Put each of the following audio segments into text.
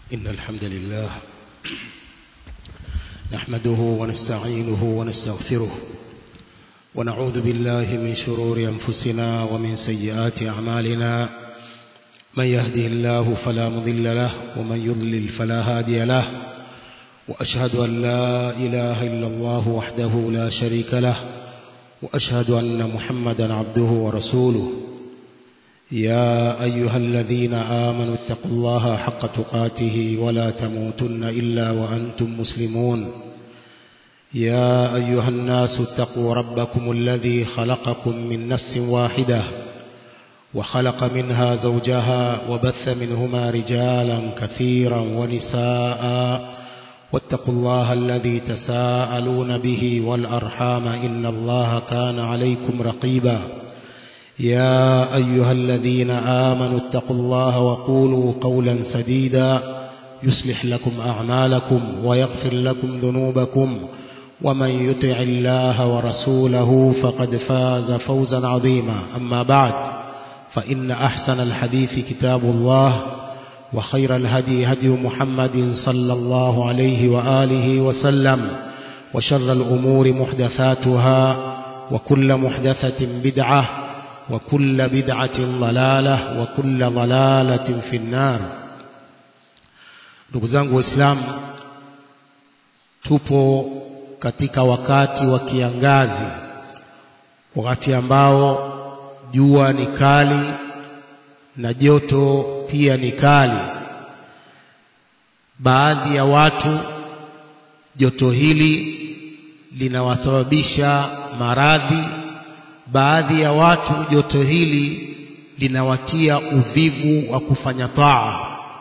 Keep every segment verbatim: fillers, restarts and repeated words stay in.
إن الحمد لله نحمده ونستعينه ونستغفره ونعوذ بالله من شرور أنفسنا ومن سيئات أعمالنا. من يهده الله فلا مضل له ومن يضلل فلا هادي له، وأشهد أن لا إله إلا الله وحده لا شريك له، وأشهد أن محمدا عبده ورسوله. يا أيها الذين آمنوا اتقوا الله حق تقاته ولا تموتن إلا وأنتم مسلمون. يا أيها الناس اتقوا ربكم الذي خلقكم من نفس واحدة وخلق منها زوجها وبث منهما رجالا كثيرا ونساء، واتقوا الله الذي تساءلون به والأرحام إن الله كان عليكم رقيبا. يا أيها الذين آمنوا اتقوا الله وقولوا قولا سديدا يصلح لكم أعمالكم ويغفر لكم ذنوبكم، ومن يطع الله ورسوله فقد فاز فوزا عظيما. أما بعد، فإن أحسن الحديث كتاب الله، وخير الهدي هدي محمد صلى الله عليه وآله وسلم، وشر الأمور محدثاتها، وكل محدثة بدعة، وكل بدعة ضلالة، وكل ضلالة في النار. Ndugu zangu Waislamu, tupo katika wakati wa kiangazi, wakati ambao jua ni kali na joto pia ni kali. Baadhi ya watu joto hili linawasababisha maradhi, baadhi ya watu joto hili linawatia uvivu wa kufanya taa.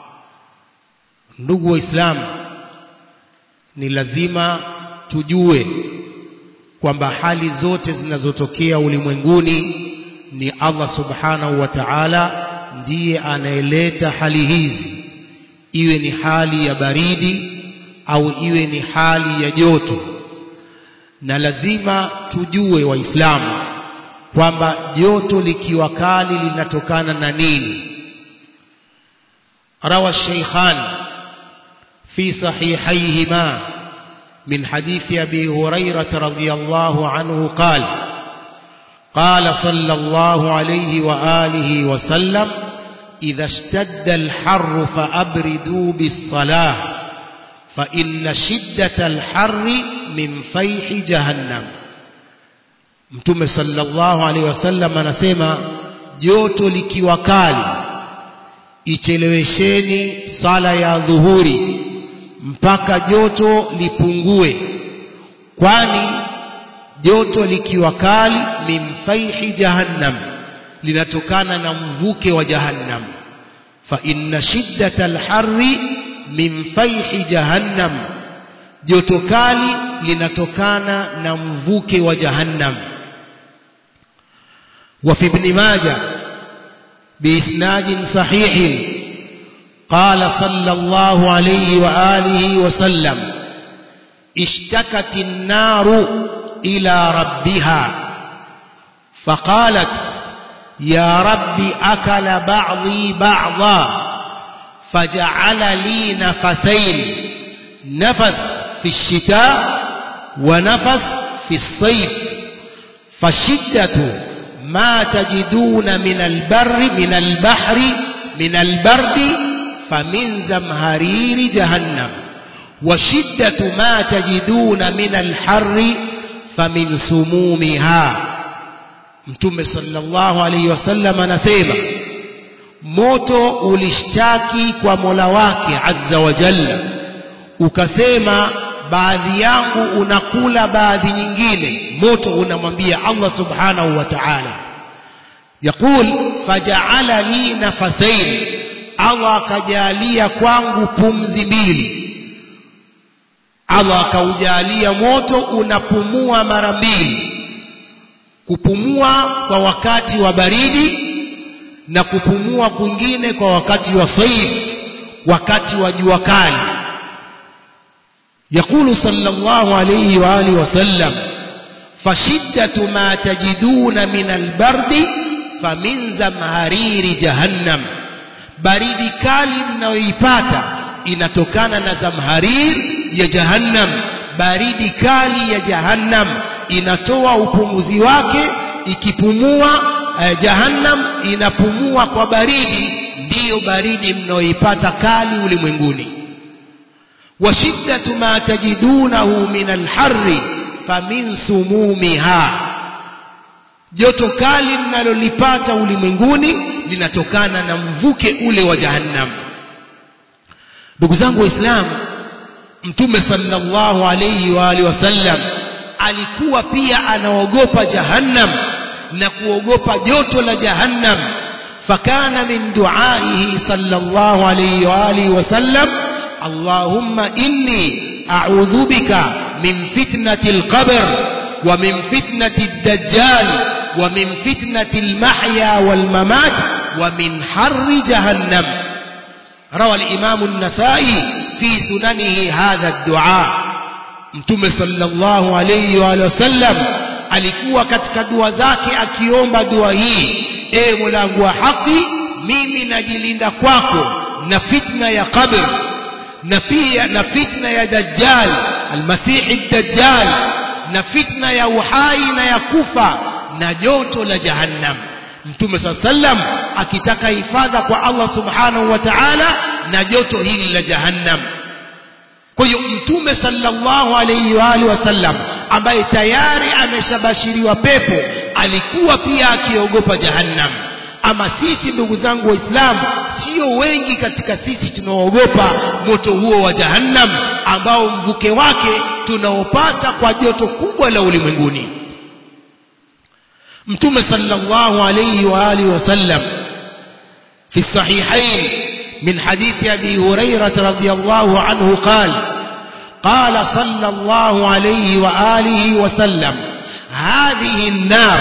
Ndugu Waislamu, ni lazima tujue kwamba hali zote zinazotokea ulimwenguni ni Allah subhanahu wa ta'ala ndiye anayeleta hali hizi, iwe ni hali ya baridi au iwe ni hali ya joto. Na lazima tujue Waislamu kwamba joto likiwa kali linatokana na nini. Rawa Shaykhan fi sahihayhima min hadithi Abi Hurairah radhiyallahu anhu qala qala sallallahu alayhi wa alihi wa sallam idha ishtadda al-harru fa abridu bis-salah fa inna shiddata al-harri min fayhi jahannam. Mtume sallallahu alaihi wasallam anasema, joto likiwa kali ichelewesheni sala ya dhuhuri mpaka joto lipungue, kwani joto likiwa kali min fayhi jahannam, linatokana na mvuke wa jahannam. Fa inna shiddata al-harri min fayhi jahannam, joto kali linatokana na mvuke wa jahannam. وفي ابن ماجه بإسناد صحيح قال صلى الله عليه وآله وسلم اشتكت النار إلى ربها فقالت يا رب أكل بعضي بعضا فجعل لي نفسين، نفس في الشتاء ونفس في الصيف، فالشدة ما تجدون من البر من البحر من البرد فمن زمهرير جهنم، وشدة ما تجدون من الحر فمن سمومها. Mtume sallallahu alayhi wasallam anasema, moto ulishtaki kwa Mola wake azza wa jalla, ukasema baadhi yangu unakula baadhi nyingine. Moto unamwambia Allah subhanahu wa ta'ala, yaqul faja'ala li nafasain, Allah akajalia kwangu pumzi mbili. Allah akaujalia moto unapumua mara mbili, kupumua kwa wakati wa baridi na kupumua kwingine kwa wakati wa saif, wakati wa jua kali. يقول صلى الله عليه وآله وسلم فشدة ما تجدون من البرد فمن زمهرير جهنم، baridi kali mnayoipata inatokana na zamharir ya jahannam, baridi kali ya jahannam inatoa upumuzi wake. Ikipumua eh, jahannam inapumua kwa baridi, ndiyo baridi mnaoipata kali ulimwenguni. wa shiddatu ma tajidunahu min alharri famin sumumiha, joto kali mnalolipata ulimwenguni linatokana na mvuke ule wa jahannam. Ndugu zangu Waislamu, Mtume sallallahu alayhi wa alihi wasallam alikuwa pia anaogopa jahannam na kuogopa joto la jahannam. Fakana min duaihi sallallahu alayhi wa alihi wasallam, Allahumma inni a'udhu bika min fitnati al-qabr wa min fitnati ad-dajjal wa min fitnati al-mahya wal-mamat wa min harri jahannam. روى الإمام النسائي في سننه هذا الدعاء. Mtume sallallahu alayhi wa sallam alikuwa katika dua zake akiomba dua hii: e Mola wangu wa haki, mimi najilinda kwako na fitna ya qabr, na pia na fitna ya dajjal, almasih ad-dajjal, na fitna ya uhai na ya kufa, na joto la jahannam. Mtume sallallahu alayhi wasallam akitaka hifadha kwa Allah subhanahu wa ta'ala na joto hili la jahannam. Kwa hiyo Mtume sallallahu alayhi wa alihi wasallam ambaye tayari ameshabashiriwa pepo alikuwa pia akiogopa jahannam. Ama sisi ndugu zangu Waislamu, sio wengi katika sisi tunaogopa moto huo wa jahannam ambao mvuke wake tunaopata kwa joto kubwa la ulimwenguni. Mtume sallallahu alayhi wa alihi wasallam fi sahihain من حديث أبي هريرة رضي الله عنه قال: قال صلى الله عليه وآله وسلم: هذه النار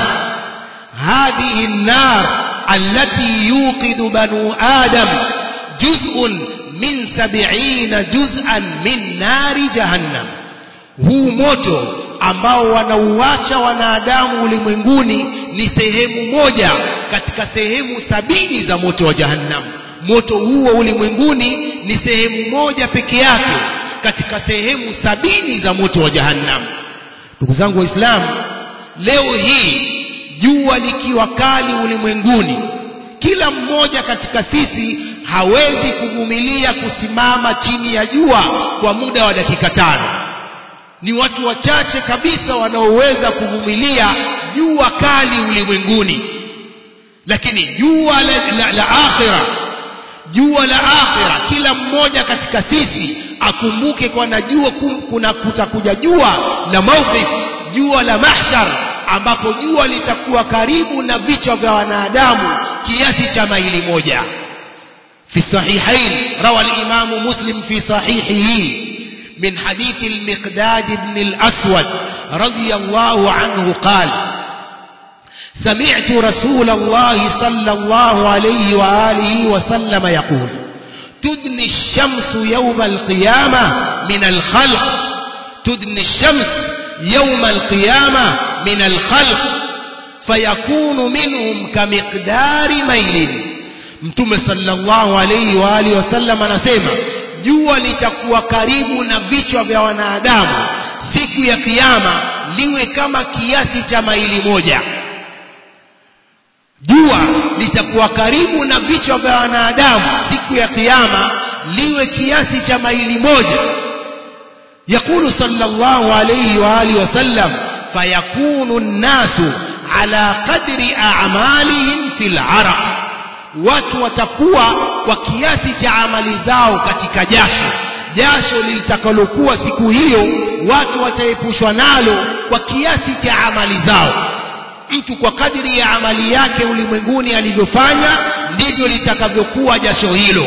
هذه النار التي يوقد بنو آدم جزء من سبعين جزءا من نار جهنم. huu moto ambao wanauacha wanadamu ulimwenguni ni sehemu moja katika sehemu sabini za moto wa jahannam. Moto huo ulimwenguni ni sehemu moja peke yake katika sehemu sabini za moto wa jahannam. Ndugu zangu Waislamu, leo hii jua likiwa kali ulimwenguni, kila mmoja katika sisi hawezi kuvumilia kusimama chini ya jua kwa muda wa dakika tano. Ni watu wachache kabisa wanaoweza kuvumilia jua kali ulimwenguni. Lakini jua la, la, la akhira, jua la akhira, kila mmoja katika sisi akumbuke kwa najua kuna kutakuja jua la mawqif, jua la mahshar, ambapo jua litakuwa karibu na vichwa vya wanadamu kiasi cha maili moja. في الصحيحين روى الإمام مسلم في صحيحه من حديث المقداد بن الأسود رضي الله عنه قال: سمعت رسول الله صلى الله عليه وآله وسلم يقول: تدني الشمس يوم القيامة من الخلق تدني الشمس يوم القيامة من الخلق فيكون منهم كمقدار ميل. Mtume sallallahu alayhi wa alihi wasallam anasema jua litakuwa karibu na vichwa vya wanadamu siku ya kiyama liwe kama kiasi cha maili moja. Jua litakuwa karibu na vichwa vya wanadamu siku ya kiyama liwe kiasi cha maili moja. Yakulu sallallahu alayhi wa alihi wasallam: fayakunu an-nasu ala qadri a'malihim fil 'araq. Watu watakuwa kwa kiasi cha amali zao katika jasho. Jasho litakalokuwa siku hiyo watu wataepushwa nalo kwa kiasi cha amali zao. Mtu kwa kadiri ya amali yake ulimwenguni alivyofanya ndivyo litakavyokuwa jasho hilo.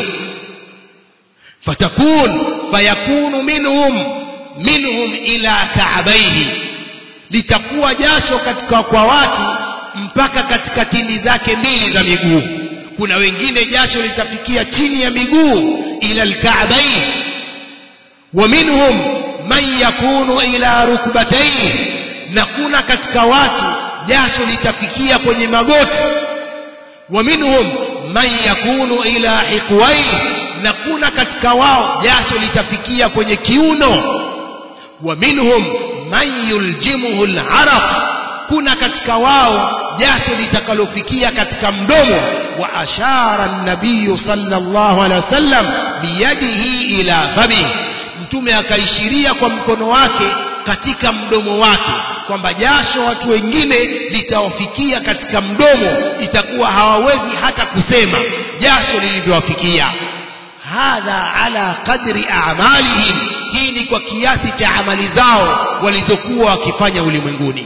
Fatakun fayakunu minhum minhum ila ka'bayhi, litakuwa jasho katika kwa watu mpaka katika tindi zake mbili za miguu. Kuna wengine jasho litafikia chini ya miguu ila al-ka'bayn, wa minhum man yakunu ila rukbatayhi, na kuna katika watu jasho litafikia kwenye magoti. Wa minhum man yakunu ila hiqwayhi, na kuna katika wao jasho litafikia kwenye kiuno. Wa minhum man yuljimuhu al-araq, kuna katika wao jasho litakalofikia katika mdomo. Wa ashara an-nabiy sallallahu alaihi wasallam biyadihi ila fami, mtume akaishiria kwa mkono wake katika mdomo wake kwamba jasho watu wengine litawafikia katika mdomo, itakuwa hawawezi hata kusema jasho lilivyowafikia. Hadha ala qadri a'malihim, hii ni kwa kiasi cha amali zao walizokuwa wakifanya ulimwenguni.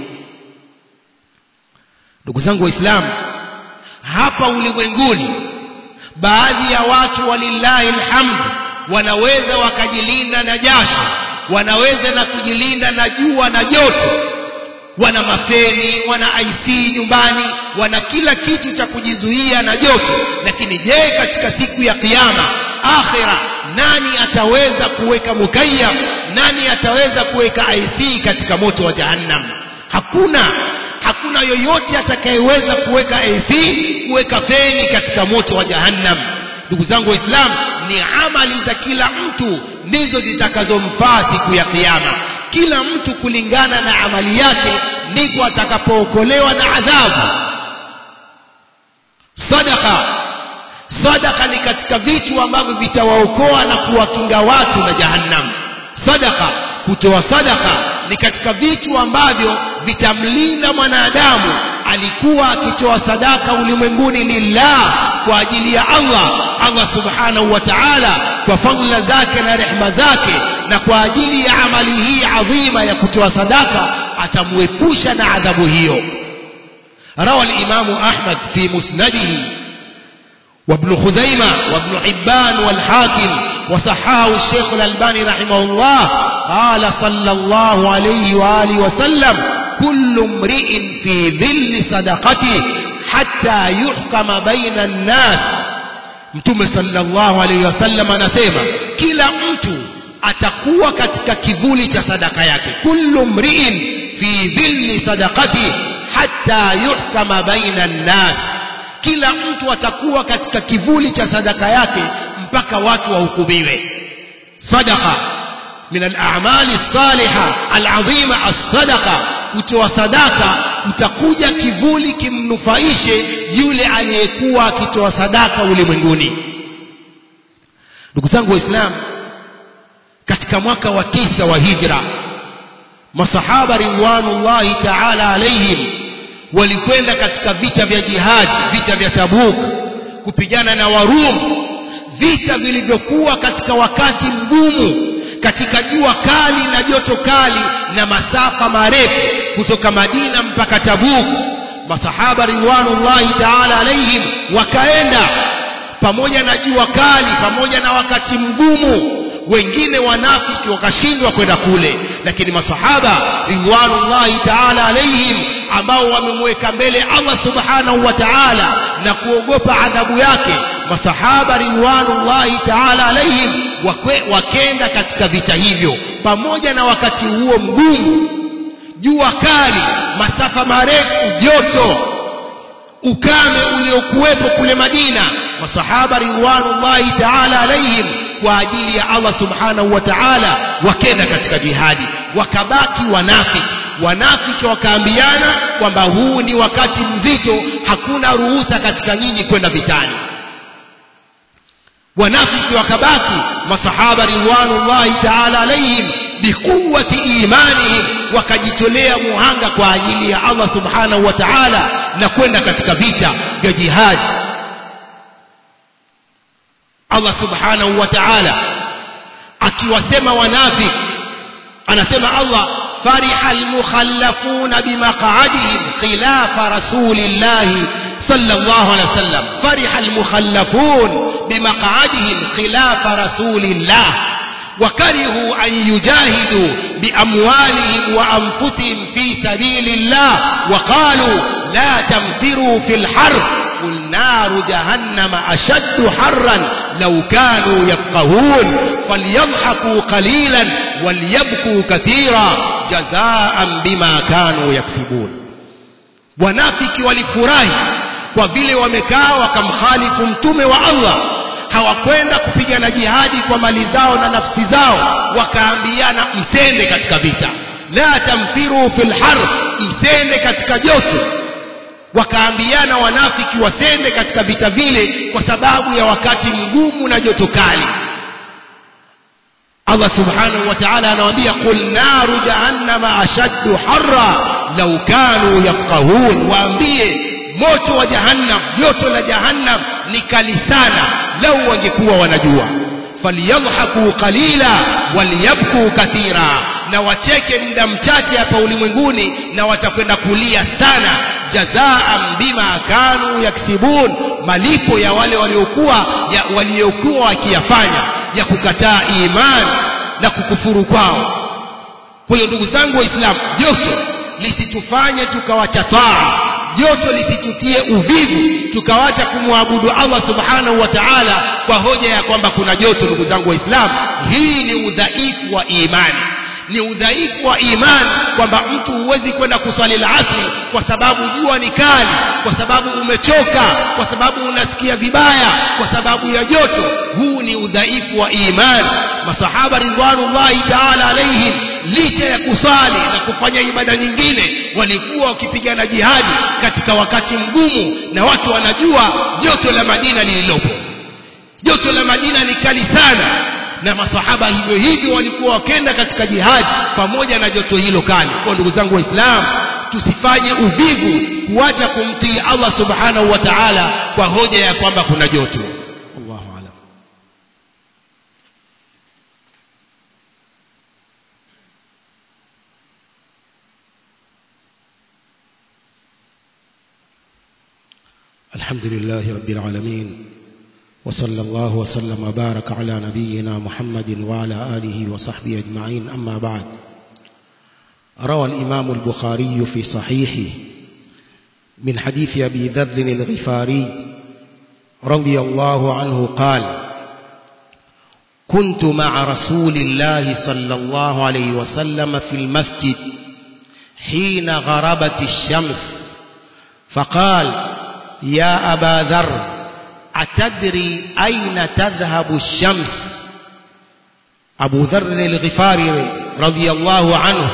Ndugu zangu Waislamu, hapa ulimwenguni baadhi ya watu walillahi alhamd wanaweza wakajilinda na jasho, wanaweza na kujilinda na jua na joto, wana mafeni, wana I C nyumbani, wana kila kitu cha kujizuia na joto. Lakini je, katika siku ya kiyama akhira, nani ataweza kuweka mukayyaf? Nani ataweza kuweka I C katika moto wa jahannam? Hakuna. Hakuna yoyote atakayeweza kuweka I C, kuweka feni katika moto wa jahannam. Ndugu zangu Waislamu, ni amali za kila mtu ndizo zitakazomfaa siku ya kiyama. Kila mtu kulingana na amali yake ndipo atakapookolewa na adhabu. Sadaqa, sadaqa ni katika vitu ambavyo vitawaokoa na kuwakinga watu na jahannam. Sadaqa, kutoa sadaqa ni katika vitu ambavyo vitamlinda mwanadamu. Alikuwa akitoa sadaka ulimwenguni lillah, kwa ajili ya Allah, Allah subhanahu wa ta'ala, kwa fadhila zake na rehema zake, na kwa ajili ya amali hii adhima ya kutoa sadaka atamuepusha na adhabu hiyo. Rawa al-Imam Ahmad fi musnadihi wa Ibn Khuzaimah wa Ibn Hibban wal Hakim wa sahahu al-Sheikh al-Albani rahimahullah, qala sallallahu alayhi wa alihi wa sallam: kullu mri'in fi dhilli sadaqati hatta yuhkama baina an-nas. Mtume sallallahu alayhi wasallam anasema kila mtu atakuwa katika kivuli cha sadaka yake. Kullu mri'in fi dhilli sadaqati hatta yuhkama baina an-nas, kila mtu atakuwa katika kivuli cha sadaka yake mpaka watu wahukumiwe. Sadaqa min al-a'mali as-salihah al-'azima as-sadaqa, kutoa sadaka utakuja kivuli kimnufaishe yule aliyekuwa akitoa sadaka ulimwenguni. Ndugu zangu Waislamu, katika mwaka wa tisa wa hijra, masahaba ridwanullahi ta'ala alayhim walikwenda katika vita vya jihad, vita vya Tabuk, kupigana na Warum, vita vilivyokuwa katika wakati mgumu, katika jua kali na joto kali na masafa marefu kutoka Madina mpaka Tabuk. Masahaba ridwanullahi ta'ala alayhim wakaenda pamoja na jua kali, pamoja na wakati mgumu. Wengine wanafiki wakashindwa kwenda kule, lakini masahaba ridwanullahi ta'ala alayhim ambao wamemweka mbele Allah subhanahu wa ta'ala na kuogopa adhabu yake, masahaba ridwanullahi ta'ala alayhim wakenda katika vita hivyo pamoja na wakati huo mgumu, jua kali, masafa marefu, joto, ukame uliokuwepo kule Madina. Masahaba ridwanullahi ta'ala alayhim kwa ajili ya Allah subhanahu wa ta'ala wakenda katika jihadi. Wakabaki wanafiki, wanafiki wakaambiana kwamba huu ni wakati mzito, hakuna ruhusa katika nyinyi kwenda vitani. Wanafiki wakabaki, masahaba ridwanullahi ta'ala alayhim biquwwati imanihim wakajitolea muhanga kwa ajili ya Allah subhanahu wa ta'ala na kwenda katika vita vya jihad. Allah subhanahu wa ta'ala akiwasema wanafiki, anasema Allah: fariha almukhallafuna bimaq'adihim khilafa rasulillahi sallallahu alaihi wasallam. Fariha almukhallafun bimaq'adihim khilafa rasulillah وكرهوا أن يجاهدوا بأموالهم وأنفسهم في سبيل الله وقالوا لا تنفروا في الحر قل نار جهنم أشد حرا لو كانوا يفقهون فليضحكوا قليلا وليبكوا كثيرا جزاء بما كانوا يكسبون. wanafiki walifurahi kwa vile wamekaa wakamkhalifu mtume wa Allah, hawakwenda kupigana jihadi kwa mali zao na nafsi zao, wakaambiana msende katika vita, la tamfiru fil har, msende katika joto. Wakaambiana wanafiki wasende katika vita vile kwa sababu ya wakati mgumu na joto kali. Allah subhanahu wa ta'ala anawaambia qul naru jahannama ashaddu harra law kanu yafqahun, waambie moto wa jahannam, joto la jahannam ni kali sana lau wangekuwa wanajua. Falyadhaku qalila walyabku kathira, na wacheke muda mchache hapa ulimwenguni na watakwenda kulia sana. Jazaan bima kanu yaksibun, malipo ya wale waliokuwa ya waliokuwa wakiyafanya ya kukataa imani na kukufuru kwao. Kwa hiyo ndugu zangu waislamu, joto lisitufanye tukawacha taa, joto lisitutie uvivu tukawacha kumwabudu Allah subhanahu wa ta'ala kwa hoja ya kwamba kuna joto. Ndugu zangu waislamu, hii ni udhaifu wa imani, ni udhaifu wa imani kwamba mtu huwezi kwenda kuswali al-asri kwa sababu jua ni kali, kwa sababu umechoka, kwa sababu unasikia vibaya, kwa sababu ya joto. Huu ni udhaifu wa imani. Masahaba ridwanullahi ta'ala alayhim, licha ya kusali na kufanya ibada nyingine, walikuwa wakipigana jihadi katika wakati mgumu, na watu wanajua joto la Madina lililopo. Joto la Madina ni kali sana, na masahaba hivyo hivyo walikuwa wakenda katika jihad pamoja na joto hilo kali. Kwa ndugu zangu waislamu, tusifanye uvivu kuacha kumtii Allah subhanahu wa ta'ala kwa hoja ya kwamba kuna joto. Allahu a'lam. Alhamdulillahi rabbil alamin, وصلى الله وسلم وبارك على نبينا محمد وعلى آله وصحبه أجمعين. أما بعد، روى الإمام البخاري في صحيحه من حديث أبي ذر الغفاري رضي الله عنه قال: كنت مع رسول الله صلى الله عليه وسلم في المسجد حين غربت الشمس، فقال: يا أبا ذر، أتدري أين تذهب الشمس؟ أبو ذر الغفاري رضي الله عنه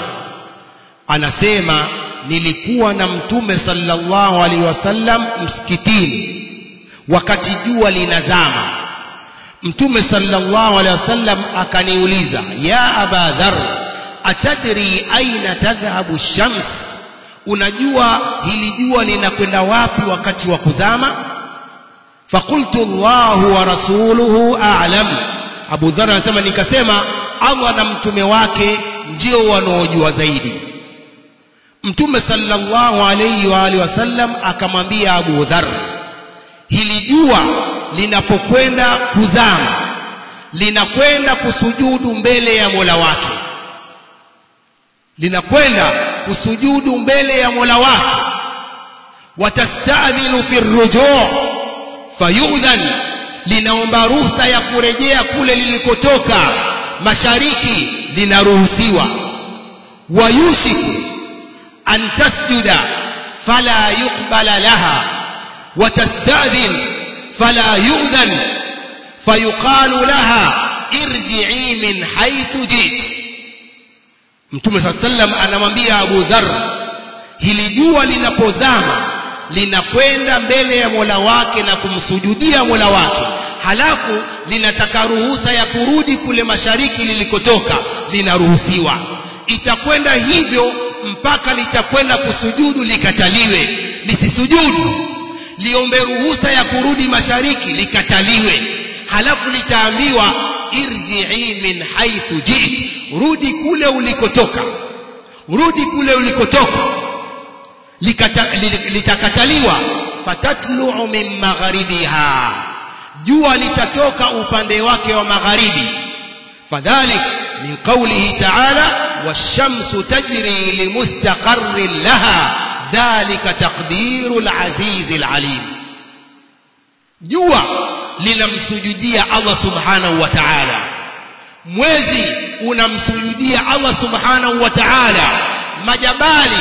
anasema nilikuwa na mtume sallallahu alaihi wasallam msikitini wakati jua linazama. Mtume sallallahu alaihi wasallam akaniuliza, ya Aba Dharr, atadri aina tadhhabu shams, unajua hili jua linakwenda wapi wakati wa kuzama? Fakultu Allahu wa rasuluhu a'lam. Abu Dharr anasema nikasema Allah na mtume wake ndio wanaojua zaidi. Mtume sallallahu alayhi wa alihi wasallam akamwambia Abu Dharr, hili jua linapokwenda kuzama linakwenda kusujudu mbele ya Mola wake, linakwenda kusujudu mbele ya Mola wake. Watastadhinu fi rujuu fayudhan, linaomba ruhusa ya kurejea kule lilikotoka mashariki, linaruhusiwa. Wayushiku an tasjuda fala yuqbala laha, watastadhin fala yu'dhan fayuqalu laha irji'i min haythu jit. Mtume sallallahu alayhi wasallam anamwambia Abu Dharr, hili jua linapozama linakwenda mbele ya Mola wake na kumsujudia Mola wake, halafu linataka ruhusa ya kurudi kule mashariki lilikotoka, linaruhusiwa. Itakwenda hivyo mpaka litakwenda kusujudu likataliwe, lisisujudu. Liombe ruhusa ya kurudi mashariki likataliwe, halafu litaambiwa irji'i min haythu jit, rudi kule ulikotoka, rudi kule ulikotoka. Likata, litakataliwa. Fatatlu'u min magharibiha, jua litatoka upande wake wa magharibi. Fadhalik min qawlihi ta'ala, wash-shamsu tajri limustaqarrin laha dhalika taqdirul azizil alim. Jua linamsujudia Allah subhanahu wa ta'ala, mwezi unamsujudia Allah subhanahu wa ta'ala, majabali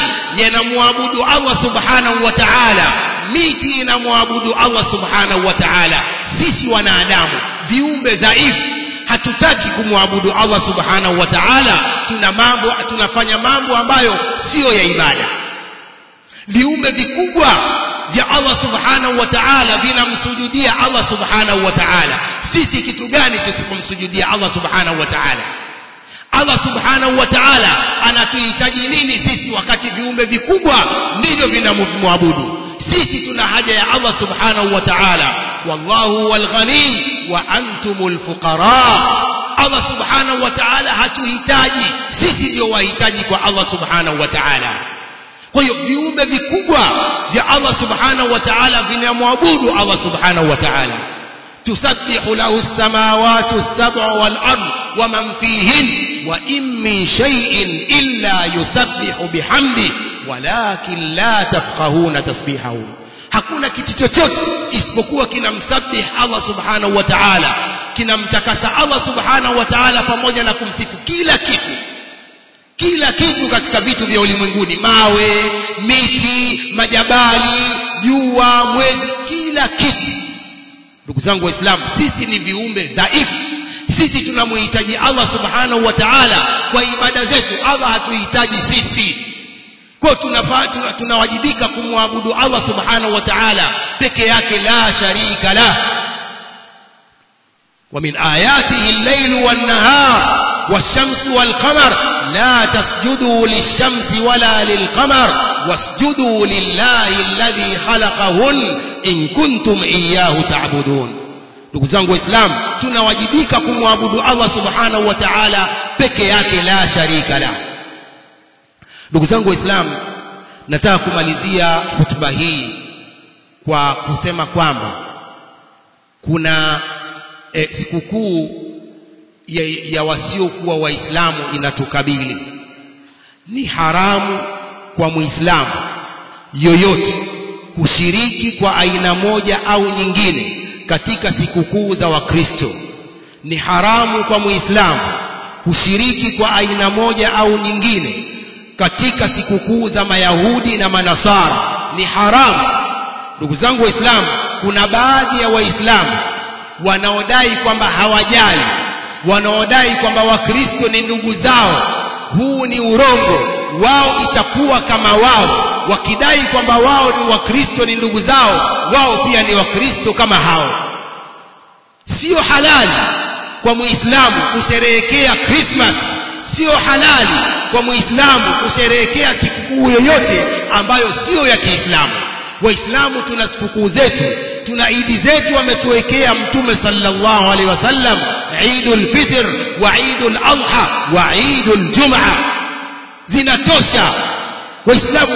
yanamwabudu Allah subhanahu wa ta'ala, miti inamwabudu Allah subhanahu wa ta'ala. sisi wanadamu viumbe dhaifu hatutaki kumwabudu Allah subhanahu wa ta'ala, tuna mambo tunafanya mambo ambayo sio ya ibada. Viumbe vikubwa vya Allah subhanahu wa ta'ala vinamsujudia Allah subhanahu wa ta'ala. Sisi kitu gani tusipomsujudia Allah subhanahu wa ta'ala? Allah subhanahu wa ta'ala anatuhitaji nini sisi wakati viumbe vikubwa ndivyo vinamwabudu? Sisi tuna haja ya Allah subhanahu wa ta'ala. Wallahu wal ghani wa antumul fuqara. Allah subhanahu wa ta'ala hatuhitaji, sisi ndio wahitaji kwa Allah subhanahu wa ta'ala. Kwa hiyo viumbe vikubwa vya Allah subhanahu wa ta'ala vinamwabudu Allah subhanahu wa ta'ala. تسبح له السماوات السبع والأرض ومن فيهن وإن من شيء إلا يسبح بحمده ولكن لا تفقهون تسبيحه. hakuna kitu chochote isipokuwa kinamsabih Allah subhanahu wa ta'ala, kinamtakasa Allah subhanahu wa ta'ala pamoja na kumsifu kila kitu. Kila kitu katika vitu vya ulimwenguni, mawe, miti, majabali, jua, mwezi, kila kitu. Ndugu zangu waislamu, sisi ni viumbe dhaifu. Sisi tunamhitaji Allah subhanahu wa ta'ala kwa ibada zetu. Allah hatuhitaji sisi. Kwa tunafaa tunawajibika kumwabudu Allah subhanahu wa ta'ala peke yake, la sharika la. Wa min ayatihi al-laylu wan-nahar wash-shamsu wal-qamar la tasjudu lish-shamsi wala lil-qamar wasjudu lillahi alladhi khalaqahun in kuntum iyyahu ta'budun. Ndugu zangu waislamu, tunawajibika kumwabudu Allah subhanahu wa ta'ala peke yake, la sharika la. Ndugu zangu waislamu, nataka kumalizia hutuba hii kwa kusema kwamba kuna e, sikukuu ya, ya wasiokuwa waislamu inatukabili. Ni haramu kwa muislamu yoyote kushiriki kwa aina moja au nyingine katika sikukuu za Wakristo. Ni haramu kwa muislamu kushiriki kwa aina moja au nyingine katika sikukuu za Mayahudi na Manasara. Ni haramu. Ndugu zangu waislamu, kuna baadhi ya waislamu wanaodai kwamba hawajali, wanaodai kwamba Wakristo ni ndugu zao. Huu ni urongo. Wao itakuwa kama wao, wakidai kwamba wao ni Wakristo ni ndugu zao, wao pia ni Wakristo kama hao. Sio halali kwa muislamu kusherehekea Christmas. Sio halali kwa muislamu kusherehekea sikukuu yoyote ambayo sio ya Kiislamu. Waislamu tuna sikukuu zetu, tuna idi zetu wametuwekea Mtume sallallahu alaihi wasallam, Eidul Fitr wa Eidul Adha wa Eidul Jum'a. Zinatosha. Waislamu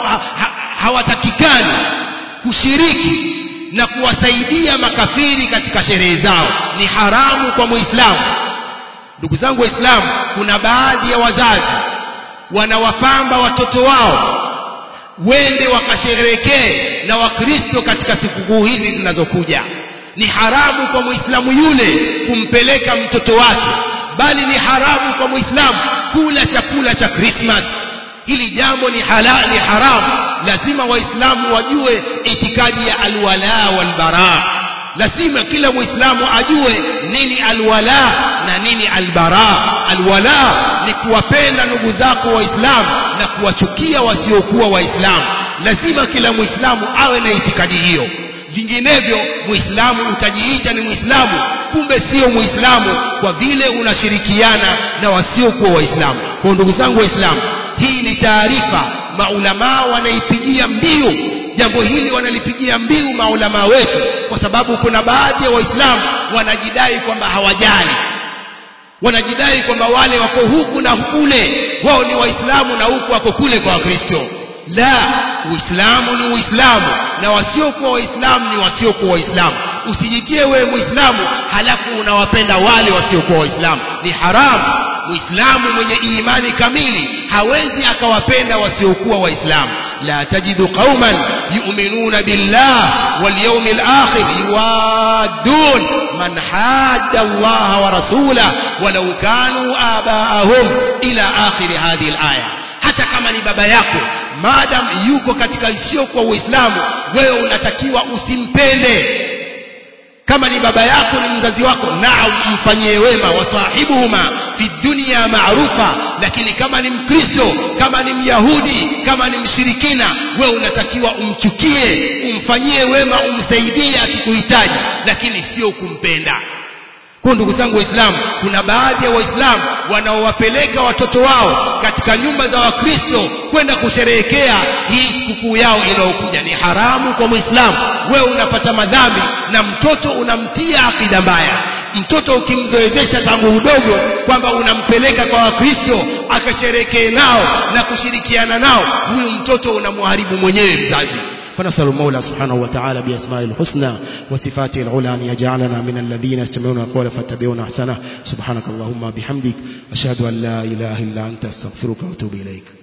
hawatakikani hawa kushiriki na kuwasaidia makafiri katika sherehe zao. Ni haramu kwa muislamu. Ndugu zangu waislamu, kuna baadhi ya wazazi wanawapamba watoto wao wende wakasherehekee na Wakristo katika sikukuu hizi zinazokuja. Ni haramu kwa muislamu yule kumpeleka mtoto wake, bali ni haramu kwa muislamu kula chakula cha Christmas. Hili jambo ni halali, ni haramu. Lazima waislamu wajue itikadi ya alwala walbara. Lazima kila muislamu ajue nini alwala na nini albara. Alwala ni kuwapenda ndugu zako waislamu na kuwachukia wasiokuwa waislamu. Lazima kila muislamu awe na itikadi hiyo. Vinginevyo muislamu utajiita ni muislamu, kumbe sio muislamu kwa vile unashirikiana na wasiokuwa waislamu. Kwa ndugu zangu waislamu, hii ni taarifa maulama wanaipigia mbiu. Jambo hili wanalipigia mbiu maulama wetu, kwa sababu kuna baadhi ya waislamu wanajidai kwamba hawajali. Wanajidai kwamba wale wako huku na kule, wao ni waislamu na huku wako kule kwa Wakristo. La, Uislamu ni Uislamu na wasiokuwa waislamu ni wasiokuwa waislamu. Usijitie wewe muislamu halafu unawapenda wale wasiokuwa waislamu. Ni haramu. Muislamu mwenye imani kamili hawezi akawapenda wasiokuwa waislamu. La tajidu qauman yu'minuna billah wal yawmil akhir yuwaddun man hadda Allah wa rasulahu walau kanu abaahum ila akhir hadhihi al-aya. Hata kama ni baba yako, madam yuko katika isiyo kwa Uislamu, wewe unatakiwa usimpende. Kama ni baba yako ni mzazi wako, naam mfanyie wema, wasahibuhuma fi dunya ma'rufa. Lakini kama ni Mkristo, kama ni Myahudi, kama ni mshirikina, wewe unatakiwa umchukie, umfanyie wema, umsaidie akikuhitaji, lakini sio kumpenda. Kwa ndugu zangu Waislamu, kuna baadhi ya Waislamu wanaowapeleka watoto wao katika nyumba za Wakristo kwenda kusherehekea hii sikukuu yao inayokuja. Ni haramu kwa Muislamu. Wewe unapata madhambi na mtoto unamtia akida mbaya. Mtoto ukimzoezesha tangu udogo kwamba unampeleka kwa Wakristo akasherehekee nao na kushirikiana nao, huyu mtoto unamharibu mwenyewe mzazi. فنسأل المولى سبحانه وتعالى بأسماء الحسنى وصفاته العلى أن يجعلنا من الذين يستمعون القول فاتبعون أحسنه. سبحانك اللهم بحمدك أشهد أن لا إله إلا أنت أستغفرك وأتوب إليك.